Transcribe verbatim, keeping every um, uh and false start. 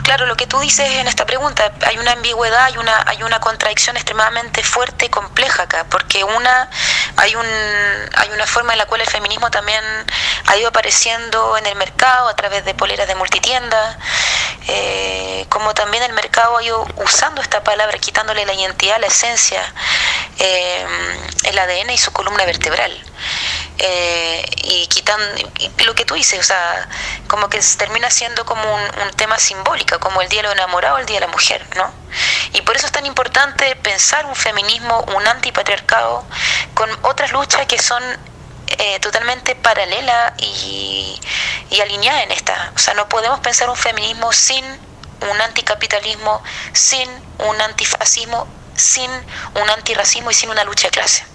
claro, lo que tú dices en esta pregunta, hay una ambigüedad, hay una, hay una contradicción extremadamente fuerte y compleja acá, porque una, hay un, hay una forma en la cual el feminismo también ha ido apareciendo en el mercado a través de poleras de multitienda, eh, como también el mercado ha ido usando esta palabra, quitándole la identidad, la esencia, eh, el A D N y su columna vertebral. Eh, y quitando y lo que tú dices, o sea, como que termina siendo como un, un tema simbólico, como el Día de los Enamorados, el Día de la Mujer, ¿no? Y por eso es tan importante pensar un feminismo, un antipatriarcado, con otras luchas que son eh, totalmente paralelas y, y alineadas en esta. O sea, no podemos pensar un feminismo sin un anticapitalismo, sin un antifascismo, sin un antirracismo y sin una lucha de clase.